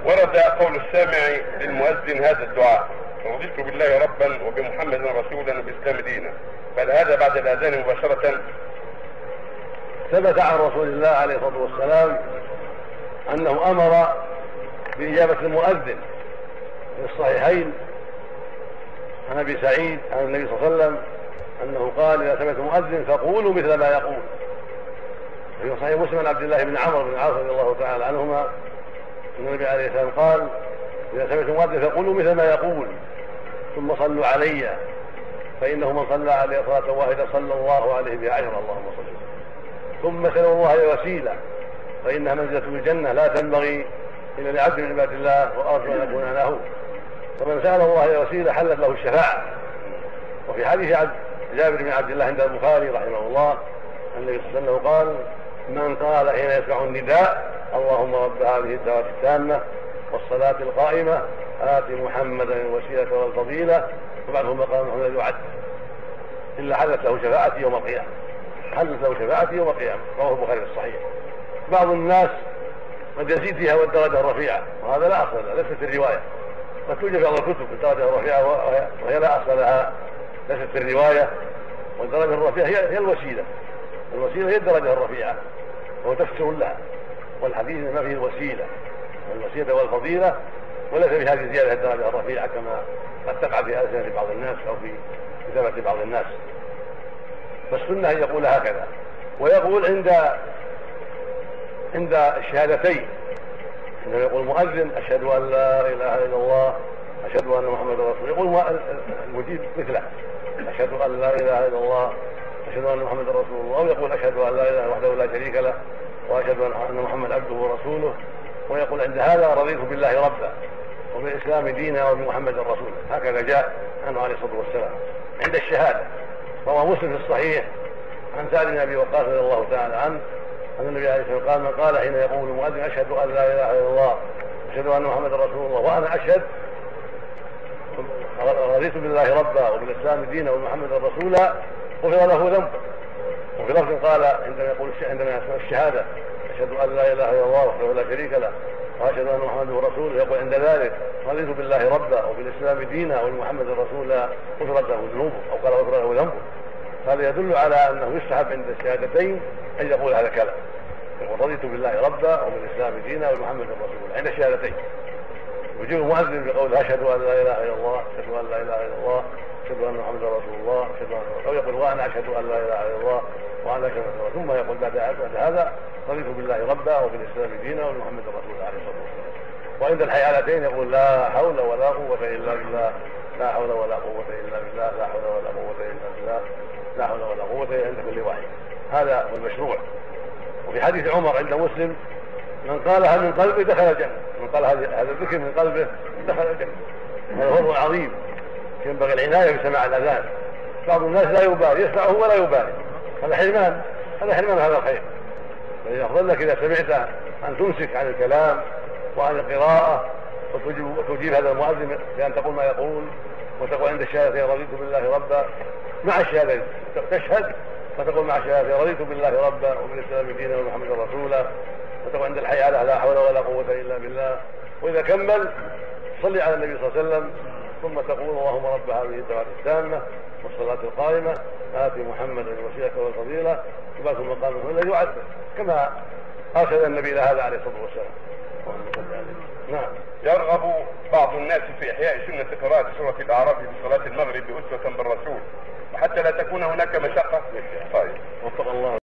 ورد قول السامع للمؤذن هذا الدعاء: رضيت بالله ربا وبمحمد رسولا وبالاسلام دينا، بل هذا بعد الاذان مباشرة؟ ثبت عن رسول الله عليه الصلاة والسلام أنه أمر بإجابة المؤذن في الصحيحين عن أبي سعيد عن النبي صلى الله عليه وسلم أنه قال: إذا سمعت مؤذن فقولوا مثل ما يقول. في صحيح مسلم عن عبد الله بن عمرو بن العاص رضي الله تعالى عنهما أن النبي عليه السلام قال: إذا سمعت مؤذن فقولوا مثل ما يقول، ثم صلوا علي فإنه من صلى علي صلاة واحدة صلى الله عليه بها عشرا، اللهم صل وسلم. ثم سألوا الله الوسيلة فإنها منزلة الجنة لا تنبغي إلا لعبد من عباد الله، وأرجو أن أكون له. فمن سأل الله الوسيلة حلت له الشفاعة. وفي حديث جابر بن عبد الله عند البخاري رحمه الله النبي صلى الله عليه وسلم قال: من قال حين يسمع النداء: اللهم رب هذه الدعوة التامة والصلاة القائمة آت محمدا الوسيلة والفضيلة وبعده مقام محمد يعد، إلا حلت له شفاعتي يوم القيامة. حلت له شفاعتي يوم القيامة، رواه البخاري في الصحيح. بعض الناس قد يزيد فيها والدرجة الرفيعة، وهذا لا أصل لها، ليست في الرواية. قد توجد في بعض الكتب الدرجة الرفيعة وهي لا أصل لها، ليست في الرواية. والدرجة الرفيعة هي الوسيلة، الوسيلة هي الدرجة الرفيعة وهو تفسير لها. والحديث ما فيه الوسيلة والوسيلة والفضيلة، وليس في هذه الزيادة الدرجة الرفيعة كما قد تقع في ألسنة بعض الناس أو في كتابة بعض الناس. فالسنة أن يقول هكذا، ويقول عند الشهادتين عندما يقول المؤذن: أشهد أن لا إله إلا الله أشهد أن محمدا رسول الله، يقول المجيب مثله: أشهد أن لا إله إلا الله أشهد أن محمدا رسول الله، أو يقول: أشهد أن لا إله وحده لا شريك له وأشهد أن محمد عبده ورسوله. ويقول عند هذا: رضيت بالله ربا وبالإسلام دينا وبمحمد رسولا. هكذا جاء عنه عليه الصلاة والسلام عند الشهادة. روى مسلم في الصحيح عن سعد بن أبي وقاص رضي الله تعالى عنه أن النبي عليه الصلاة والسلام قال: من قال حين يقول المؤذن: أشهد أن لا إله إلا الله أشهد أن محمد رسول الله وأنا أشهد، رضيت بالله ربا وبالإسلام دينا وبمحمد رسولا، غفر له ذنبه. وفي لفظ قال عندما يسمع الشهادة: أشهد أن لا إله إلا الله وحده لا شريك له وأشهد أن محمدا رسوله، يقول عند ذلك: رضيت بالله ربا وبالإسلام دينا وبمحمد رسولا، غفرت له ذنوبه، أو قال: غفر له ذنبه. هذا يدل على أنه يستحب عند الشهادتين أن يقول هذا الكلام: رضيت بالله ربا وبالإسلام دينا وبمحمد رسولا عند الشهادتين. يجيب المؤذن بقول: أشهد أن لا إله إلا الله أشهد أن لا إله إلا الله أشهد أن محمدا رسول الله أشهد أن، أو يقول: وأنا أشهد أن لا إله إلا الله وأنا أشهد أن، ثم يقول بعد هذا: رضيت بالله ربا وبالإسلام دينا وبمحمد رسول عليه الصلاة والسلام. وعند الحيالتين يقول: لا حول ولا قوة إلا بالله لا حول ولا قوة إلا بالله لا حول ولا قوة إلا بالله لا حول ولا قوة إلا عند كل واحد. هذا هو المشروع. وفي حديث عمر عند مسلم: من قالها من قلبه دخل الجنة. من قال هذا الذكر من قلبه دخل الجنة. هذا فضل عظيم ينبغي العناية بسماع الأذان. بعض الناس لا يبالي، يسمعه ولا يبالي، هذا حرمان، هذا الخير. فالأفضل لك إذا سمعت أن تمسك عن الكلام وعن القراءة وتجيب هذا المؤذن بأن تقول ما يقول، وتقول عند الشهادة: رضيت بالله ربا، مع الشهادة تشهد فتقول مع الشهادة: رضيت بالله ربا وبالإسلام دينا ومحمد رسولا، وتقول عند الحي على: لا حول ولا قوة إلا بالله. وإذا كمل صلي على النبي صلى الله عليه وسلم، ثم تقول: اللهم رب هذه الدعوة التامة والصلاة القائمة آت محمدا الوسيلة والفضيلة وبعث مقام محمد يعد، كما أرشد النبي إلى هذا عليه الصلاة والسلام. نعم. يرغب بعض الناس في إحياء سنة قراءة سورة الأعراف في صلاة المغرب بأسوة بالرسول، وحتى لا تكون هناك مشقة. طيب، وفق الله.